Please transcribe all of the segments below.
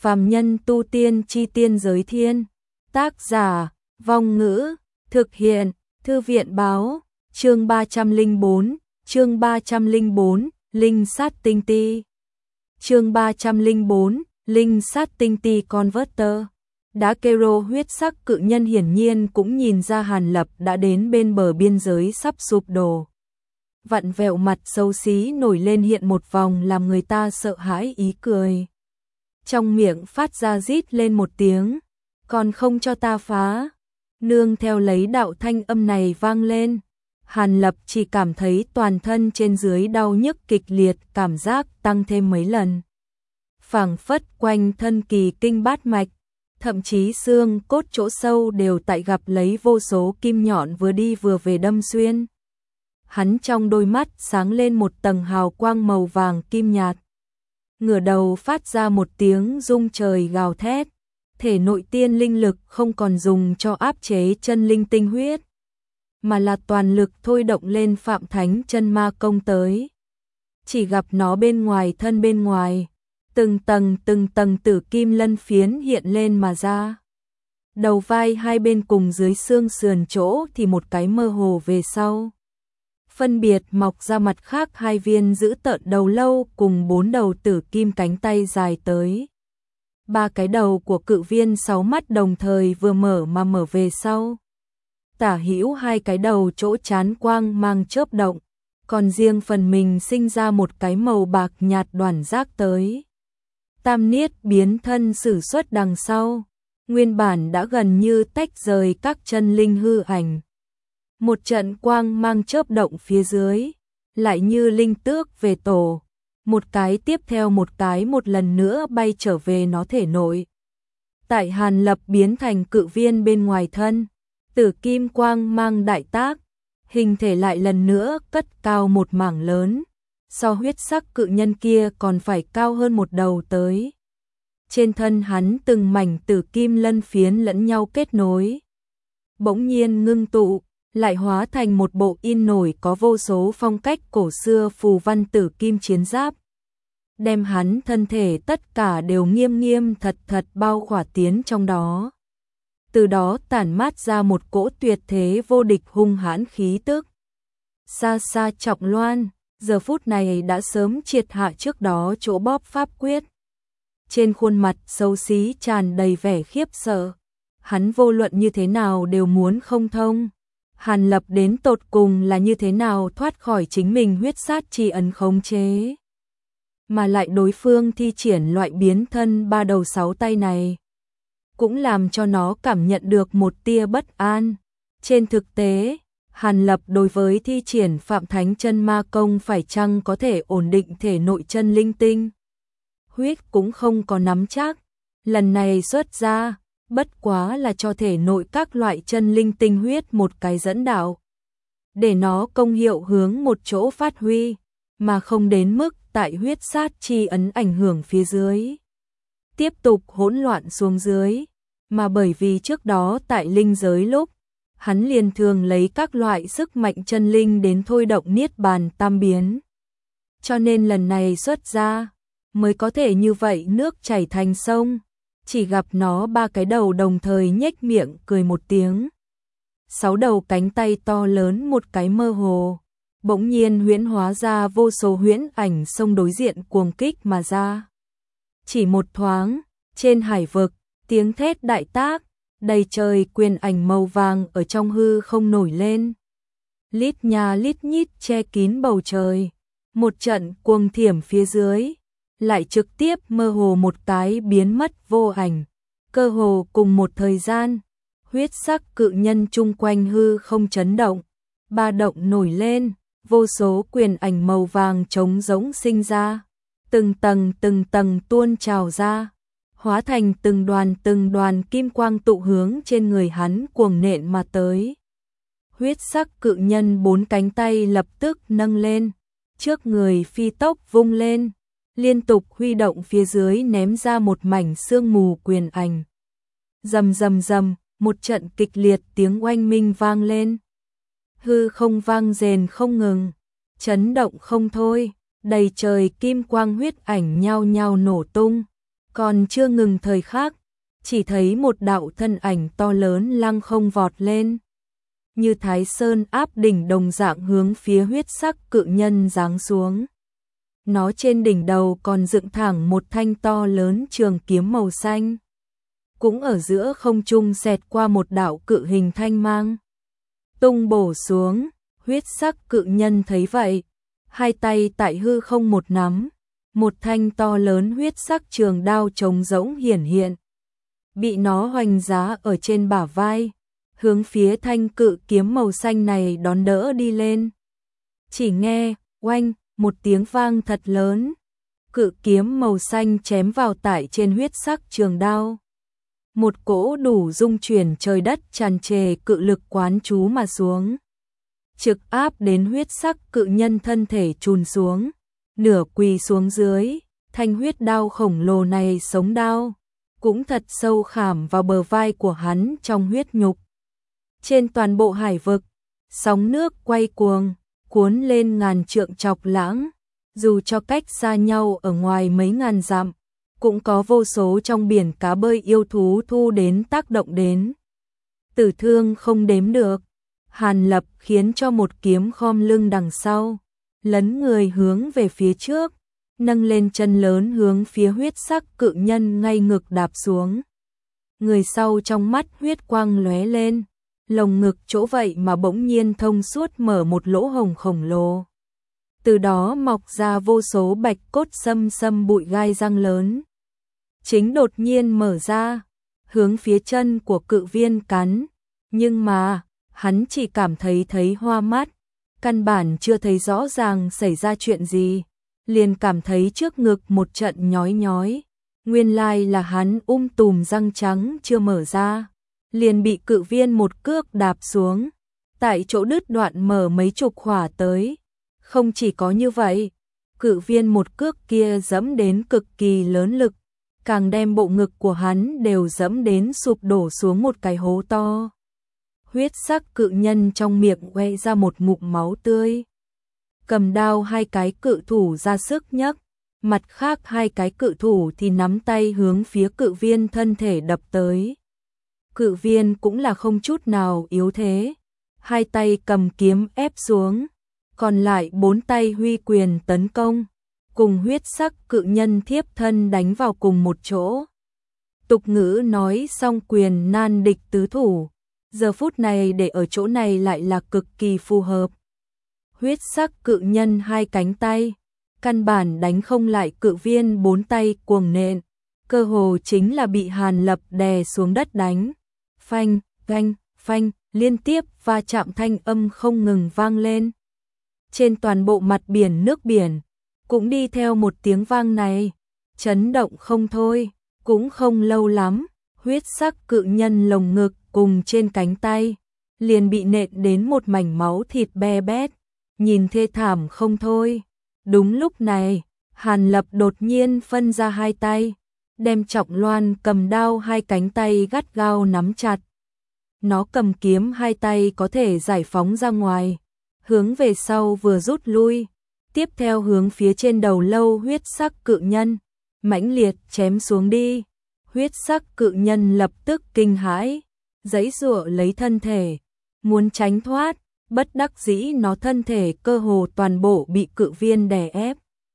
Phàm nhân tu tiên chi tiên giới thiên. Tác giả, Vong Ngữ, thực hiện, Thư viện báo, chương 304, Linh sát tinh ti. Chương 304, Linh sát tinh ti Converter. Đá Kero huyết sắc cự nhân hiển nhiên cũng nhìn ra Hàn Lập đã đến bên bờ biên giới sắp sụp đổ. Vặn vẹo mặt xấu xí nổi lên hiện một vòng làm người ta sợ hãi ý cười. Trong miệng phát ra rít lên một tiếng, còn không cho ta phá. Nương theo lấy đạo thanh âm này vang lên, Hàn Lập chỉ cảm thấy toàn thân trên dưới đau nhức kịch liệt, cảm giác tăng thêm mấy lần. Phảng phất quanh thân kỳ kinh bát mạch, thậm chí xương cốt chỗ sâu đều tại gặp lấy vô số kim nhọn vừa đi vừa về đâm xuyên. Hắn trong đôi mắt sáng lên một tầng hào quang màu vàng kim nhạt. Ngửa đầu phát ra một tiếng rung trời gào thét, thể nội tiên linh lực không còn dùng cho áp chế chân linh tinh huyết, mà là toàn lực thôi động lên Phạm Thánh chân ma công tới. Chỉ gặp nó bên ngoài thân bên ngoài, từng tầng tử kim lân phiến hiện lên mà ra. Đầu vai hai bên cùng dưới xương sườn chỗ thì một cái mơ hồ về sau. Phân biệt mọc ra mặt khác hai viên giữ tợn đầu lâu cùng 4 đầu tử kim cánh tay dài tới. 3 cái đầu của cự viên 6 mắt đồng thời vừa mở mà mở về sau. Tả hữu 2 cái đầu chỗ chán quang mang chớp động, còn riêng phần mình sinh ra một cái màu bạc nhạt đoàn giác tới. Tam niết biến thân sử xuất đằng sau, nguyên bản đã gần như tách rời các chân linh hư ảnh. Một trận quang mang chớp động phía dưới, lại như linh tước về tổ, một cái tiếp theo một cái một lần nữa bay trở về nó thể nội. Tại Hàn Lập biến thành cự viên bên ngoài thân, tử kim quang mang đại tác, hình thể lại lần nữa cất cao một mảng lớn, so huyết sắc cự nhân kia còn phải cao hơn một đầu tới. Trên thân hắn từng mảnh tử kim lân phiến lẫn nhau kết nối, bỗng nhiên ngưng tụ, lại hóa thành một bộ in nổi có vô số phong cách cổ xưa phù văn tử kim chiến giáp. Đem hắn thân thể tất cả đều nghiêm nghiêm thật thật bao khỏa tiến trong đó. Từ đó tản mát ra một cỗ tuyệt thế vô địch hung hãn khí tức. Xa xa Trọng Loan, giờ phút này đã sớm triệt hạ trước đó chỗ bóp pháp quyết. Trên khuôn mặt xấu xí tràn đầy vẻ khiếp sợ. Hắn vô luận như thế nào đều muốn không thông. Hàn Lập đến tột cùng là như thế nào thoát khỏi chính mình huyết sát chi ấn khống chế. Mà lại đối phương thi triển loại biến thân 3 đầu 6 tay này, cũng làm cho nó cảm nhận được một tia bất an. Trên thực tế, Hàn Lập đối với thi triển Phạm Thánh chân ma công phải chăng có thể ổn định thể nội chân linh tinh huyết cũng không có nắm chắc. Lần này xuất ra, bất quá là cho thể nội các loại chân linh tinh huyết một cái dẫn đạo, để nó công hiệu hướng một chỗ phát huy, mà không đến mức tại huyết sát chi ấn ảnh hưởng phía dưới tiếp tục hỗn loạn xuống dưới. Mà bởi vì trước đó tại linh giới lúc, hắn liền thường lấy các loại sức mạnh chân linh đến thôi động niết bàn tam biến, cho nên lần này xuất ra mới có thể như vậy nước chảy thành sông. Chỉ gặp nó 3 cái đầu đồng thời nhếch miệng cười một tiếng. 6 đầu cánh tay to lớn một cái mơ hồ, bỗng nhiên huyễn hóa ra vô số huyễn ảnh xông đối diện cuồng kích mà ra. Chỉ một thoáng, trên hải vực, tiếng thét đại tác, đầy trời quyền ảnh màu vàng ở trong hư không nổi lên. Lít nha lít nhít che kín bầu trời, một trận cuồng thiểm phía dưới, lại trực tiếp mơ hồ một cái biến mất vô ảnh. Cơ hồ cùng một thời gian, huyết sắc cự nhân chung quanh hư không chấn động, ba động nổi lên, vô số quyền ảnh màu vàng trống rỗng sinh ra, từng tầng tuôn trào ra, hóa thành từng đoàn kim quang tụ hướng trên người hắn cuồng nện mà tới. Huyết sắc cự nhân 4 cánh tay lập tức nâng lên, trước người phi tốc vung lên, liên tục huy động phía dưới ném ra một mảnh sương mù quyền ảnh. Rầm rầm rầm, một trận kịch liệt tiếng oanh minh vang lên. Hư không vang rền không ngừng, chấn động không thôi, đầy trời kim quang huyết ảnh nhao nhao nổ tung, Còn chưa ngừng thời khắc, chỉ thấy một đạo thân ảnh to lớn lăng không vọt lên. Như Thái Sơn áp đỉnh đồng dạng hướng phía huyết sắc cự nhân giáng xuống. Nó trên đỉnh đầu còn dựng thẳng một thanh to lớn trường kiếm màu xanh. Cũng ở giữa không trung xẹt qua một đạo cự hình thanh mang. Tung bổ xuống, huyết sắc cự nhân thấy vậy. Hai tay tại hư không một nắm. Một thanh to lớn huyết sắc trường đao trống rỗng hiển hiện. Bị nó hoành giá ở trên bả vai. Hướng phía thanh cự kiếm màu xanh này đón đỡ đi lên. Chỉ nghe, oanh, một tiếng vang thật lớn. Cự kiếm màu xanh chém vào tại trên huyết sắc trường đao. Một cỗ đủ dung chuyển trời đất tràn trề cự lực quán chú mà xuống. Trực áp đến huyết sắc cự nhân thân thể chùn xuống. Nửa quỳ xuống dưới, thanh huyết đao khổng lồ này sống đao. Cũng thật sâu khảm vào bờ vai của hắn trong huyết nhục. Trên toàn bộ hải vực, sóng nước quay cuồng, cuốn lên ngàn trượng chọc lãng. Dù cho cách xa nhau ở ngoài mấy ngàn dặm, cũng có vô số trong biển cá bơi yêu thú thu đến tác động đến. Tử thương không đếm được. Hàn Lập khiến cho một kiếm khom lưng đằng sau, lấn người hướng về phía trước, nâng lên chân lớn hướng phía huyết sắc cự nhân ngay ngực đạp xuống. Người sau trong mắt huyết quang lóe lên, lồng ngực chỗ vậy mà bỗng nhiên thông suốt mở một lỗ hổng khổng lồ. Từ đó mọc ra vô số bạch cốt xâm xâm bụi gai răng lớn. Chính đột nhiên mở ra, hướng phía chân của cự viên cắn, nhưng mà hắn chỉ cảm thấy hoa mắt, căn bản chưa thấy rõ ràng xảy ra chuyện gì, liền cảm thấy trước ngực một trận nhói nhói. Nguyên lai là hắn tùm răng trắng chưa mở ra, liền bị cự viên một cước đạp xuống, tại chỗ đứt đoạn mở mấy chục hỏa tới. Không chỉ có như vậy, cự viên một cước kia dẫm đến cực kỳ lớn lực, càng đem bộ ngực của hắn đều dẫm đến sụp đổ xuống một cái hố to. Huyết sắc cự nhân trong miệng quẹ ra một ngụm máu tươi. Cầm đao hai cái cự thủ ra sức nhấc, mặt khác hai cái cự thủ thì nắm tay hướng phía cự viên thân thể đập tới. Cự viên cũng là không chút nào yếu thế, hai tay cầm kiếm ép xuống, còn lại bốn tay huy quyền tấn công, cùng huyết sắc cự nhân thiếp thân đánh vào cùng một chỗ. Tục ngữ nói song quyền nan địch tứ thủ, giờ phút này để ở chỗ này lại là cực kỳ phù hợp. Huyết sắc cự nhân hai cánh tay, căn bản đánh không lại cự viên bốn tay cuồng nện, cơ hồ chính là bị Hàn Lập đè xuống đất đánh. Phanh, phanh, phanh, liên tiếp va chạm thanh âm không ngừng vang lên. Trên toàn bộ mặt biển nước biển, cũng đi theo một tiếng vang này, chấn động không thôi. Cũng không lâu lắm, huyết sắc cự nhân lồng ngực cùng trên cánh tay, liền bị nện đến một mảnh máu thịt be bét, nhìn thê thảm không thôi. Đúng lúc này, Hàn Lập đột nhiên phân ra hai tay, đem Trọng Loan cầm đao hai cánh tay gắt gao nắm chặt. Nó cầm kiếm hai tay có thể giải phóng ra ngoài, hướng về sau vừa rút lui, tiếp theo hướng phía trên đầu lâu huyết sắc cự nhân, mãnh liệt chém xuống đi. Huyết sắc cự nhân lập tức kinh hãi, giãy giụa lấy thân thể, muốn tránh thoát, bất đắc dĩ nó thân thể cơ hồ toàn bộ bị cự viên đè ép.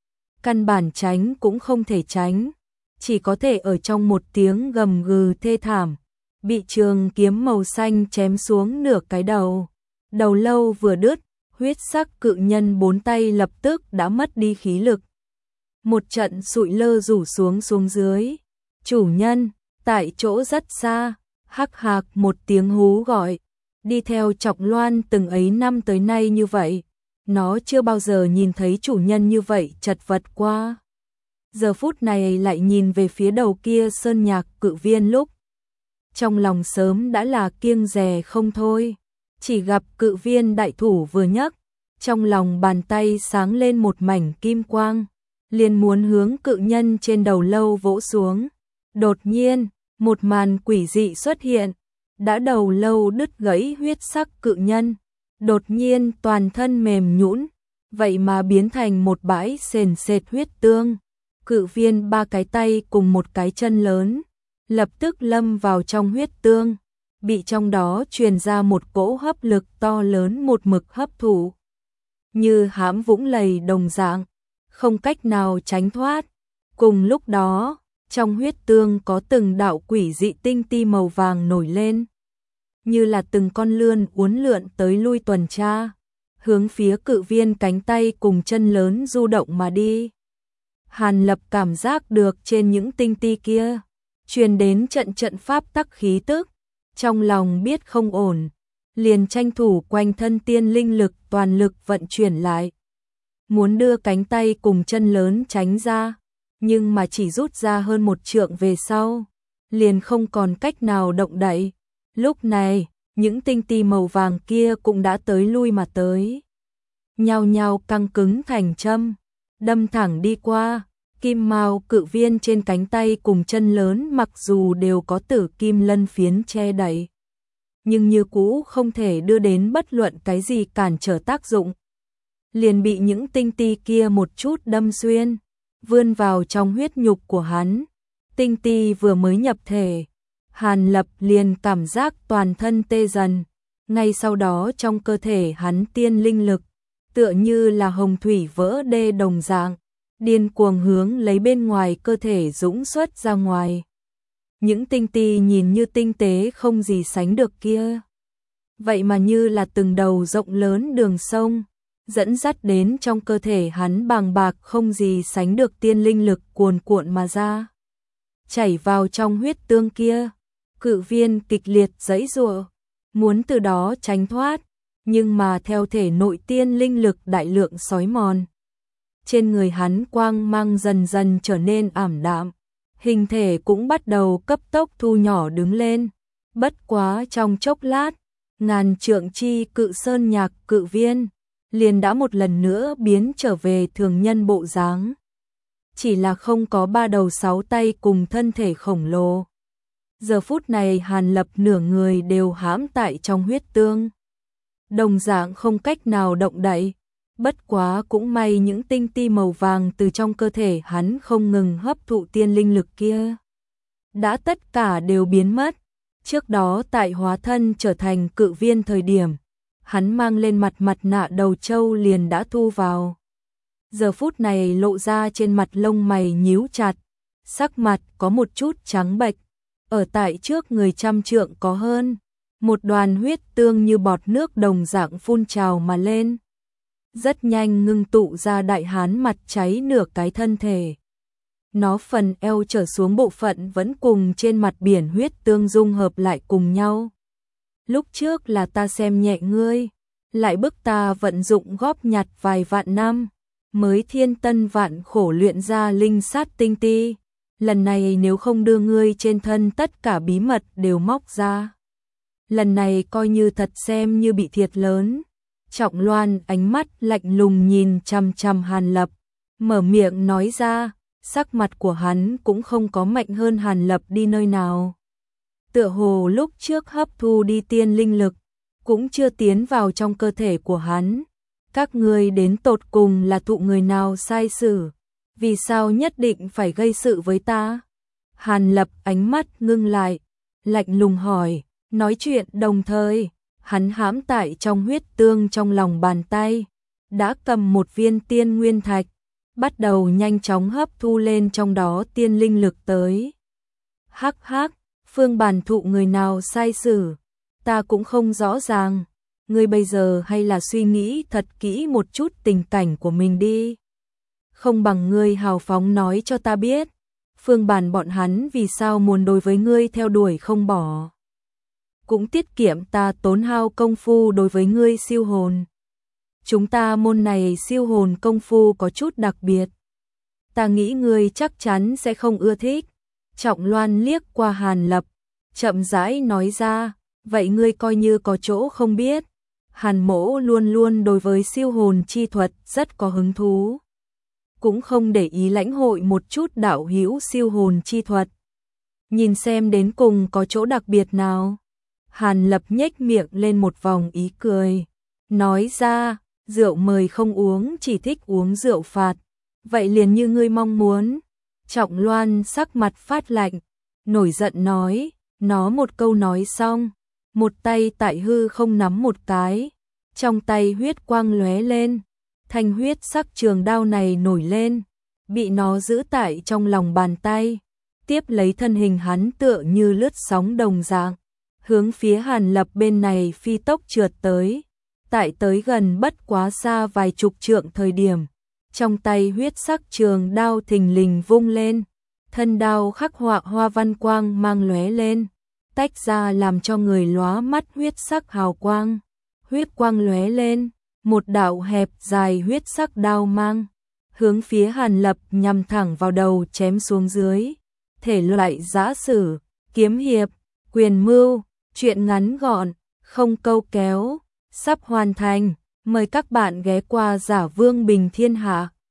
Căn bản tránh cũng không thể tránh, chỉ có thể ở trong một tiếng gầm gừ thê thảm, bị trường kiếm màu xanh chém xuống nửa cái đầu. Đầu lâu vừa đứt, huyết sắc cự nhân bốn tay lập tức đã mất đi khí lực. Một trận sụi lơ rủ xuống dưới. Chủ nhân, tại chỗ rất xa, hắc hạc một tiếng hú gọi, đi theo Trọng Loan từng ấy năm tới nay như vậy, nó chưa bao giờ nhìn thấy chủ nhân như vậy chật vật qua. Giờ phút này lại nhìn về phía đầu kia sơn nhạc cự viên lúc, trong lòng sớm đã là kiêng dè không thôi, chỉ gặp cự viên đại thủ vừa nhấc, trong lòng bàn tay sáng lên một mảnh kim quang, liền muốn hướng cự nhân trên đầu lâu vỗ xuống. Đột nhiên, một màn quỷ dị xuất hiện, đã đầu lâu đứt gãy huyết sắc cự nhân, đột nhiên toàn thân mềm nhũn, vậy mà biến thành một bãi sền sệt huyết tương, Cự viên 3 cái tay cùng một cái chân lớn, lập tức lâm vào trong huyết tương, bị trong đó truyền ra một cỗ hấp lực to lớn một mực hấp thụ. Như hãm vũng lầy đồng dạng, không cách nào tránh thoát. Cùng lúc đó, trong huyết tương có từng đạo quỷ dị tinh ti màu vàng nổi lên, như là từng con lươn uốn lượn tới lui tuần tra, hướng phía cự viên cánh tay cùng chân lớn du động mà đi. Hàn Lập cảm giác được trên những tinh ti kia truyền đến trận trận pháp tắc khí tức, trong lòng biết không ổn, liền tranh thủ quanh thân tiên linh lực toàn lực vận chuyển lại, muốn đưa cánh tay cùng chân lớn tránh ra, nhưng mà chỉ rút ra hơn 1 trượng về sau, liền không còn cách nào động đậy. Lúc này, những tinh ti màu vàng kia cũng đã tới lui mà tới, nhao nhao căng cứng thành châm, đâm thẳng đi qua. Kim mao cự viên trên cánh tay cùng chân lớn mặc dù đều có tử kim lân phiến che đậy, nhưng như cũ không thể đưa đến bất luận cái gì cản trở tác dụng. Liền bị những tinh ti kia một chút đâm xuyên, vươn vào trong huyết nhục của hắn. Tinh ti vừa mới nhập thể, Hàn Lập liền cảm giác toàn thân tê dần, ngay sau đó trong cơ thể hắn tiên linh lực, tựa như là hồng thủy vỡ đê đồng dạng, điên cuồng hướng lấy bên ngoài cơ thể dũng xuất ra ngoài. Những tinh ti nhìn như tinh tế không gì sánh được kia, vậy mà như là từng đầu rộng lớn đường sông, dẫn dắt đến trong cơ thể hắn bàng bạc không gì sánh được tiên linh lực cuồn cuộn mà ra, chảy vào trong huyết tương kia. Cự viên kịch liệt giãy giụa, muốn từ đó tránh thoát, nhưng mà theo thể nội tiên linh lực đại lượng xói mòn, trên người hắn quang mang dần dần trở nên ảm đạm, hình thể cũng bắt đầu cấp tốc thu nhỏ đứng lên. Bất quá trong chốc lát, ngàn trượng chi cự sơn nhạc cự viên liền đã một lần nữa biến trở về thường nhân bộ dáng, chỉ là không có 3 đầu 6 tay cùng thân thể khổng lồ. Giờ phút này Hàn Lập nửa người đều hãm tại trong huyết tương, đồng dạng không cách nào động đậy. Bất quá cũng may những tinh ti màu vàng từ trong cơ thể hắn không ngừng hấp thụ tiên linh lực kia, đã tất cả đều biến mất. Trước đó tại hóa thân trở thành cự viên thời điểm, hắn mang lên mặt nạ đầu trâu liền đã thu vào. Giờ phút này lộ ra trên mặt lông mày nhíu chặt, sắc mặt có một chút trắng bệch, ở tại trước người 100 trượng có hơn, một đoàn huyết tương như bọt nước đồng dạng phun trào mà lên, rất nhanh ngưng tụ ra đại hán mặt cháy nửa cái thân thể. Nó phần eo trở xuống bộ phận vẫn cùng trên mặt biển huyết tương dung hợp lại cùng nhau. Lúc trước là ta xem nhẹ ngươi, lại bức ta vận dụng góp nhặt vài vạn năm, mới thiên tân vạn khổ luyện ra linh sát tinh ti. Lần này nếu không đưa ngươi trên thân tất cả bí mật đều móc ra, lần này coi như thật xem như bị thiệt lớn. Trọng Loan ánh mắt lạnh lùng nhìn chằm chằm Hàn Lập, mở miệng nói ra, sắc mặt của hắn cũng không có mạnh hơn Hàn Lập đi nơi nào. Tựa hồ lúc trước hấp thu đi tiên linh lực, cũng chưa tiến vào trong cơ thể của hắn. Các ngươi đến tột cùng là thụ người nào sai xử? Vì sao nhất định phải gây sự với ta? Hàn Lập ánh mắt ngưng lại, lạnh lùng hỏi, nói chuyện đồng thời, hắn hãm tại trong huyết tương trong lòng bàn tay, đã cầm một viên tiên nguyên thạch, bắt đầu nhanh chóng hấp thu lên trong đó tiên linh lực tới. Hắc hắc, Phương Bản thụ người nào sai xử, ta cũng không rõ ràng, ngươi bây giờ hay là suy nghĩ thật kỹ một chút tình cảnh của mình đi. Không bằng ngươi hào phóng nói cho ta biết, Phương Bản bọn hắn vì sao muốn đối với ngươi theo đuổi không bỏ. Cũng tiết kiệm ta tốn hao công phu đối với ngươi siêu hồn. Chúng ta môn này siêu hồn công phu có chút đặc biệt, ta nghĩ ngươi chắc chắn sẽ không ưa thích. Trọng Loan liếc qua Hàn Lập, chậm rãi nói ra, vậy ngươi coi như có chỗ không biết. Hàn Mỗ luôn luôn đối với siêu hồn chi thuật rất có hứng thú, cũng không để ý lãnh hội một chút đạo hữu siêu hồn chi thuật, nhìn xem đến cùng có chỗ đặc biệt nào. Hàn Lập nhếch miệng lên một vòng ý cười, nói ra, rượu mời không uống, chỉ thích uống rượu phạt, vậy liền như ngươi mong muốn, Trọng Loan sắc mặt phát lạnh, nổi giận nói, nó một câu nói xong, một tay tại hư không nắm một cái, trong tay huyết quang lóe lên, thanh huyết sắc trường đao này nổi lên, bị nó giữ tại trong lòng bàn tay, tiếp lấy thân hình hắn tựa như lướt sóng đồng dạng, hướng phía Hàn Lập bên này phi tốc trượt tới, tại tới gần bất quá xa vài chục trượng thời điểm, trong tay huyết sắc trường đao thình lình vung lên, thân đao khắc họa hoa văn quang mang lóe lên, tách ra làm cho người lóa mắt huyết sắc hào quang, huyết quang lóe lên, một đạo hẹp dài huyết sắc đao mang, hướng phía Hàn Lập nhằm thẳng vào đầu chém xuống dưới, thể loại giã sử, kiếm hiệp, quyền mưu, truyện ngắn gọn, không câu kéo, sắp hoàn thành, mời các bạn ghé qua Giả Vương Bình Thiên Hạ.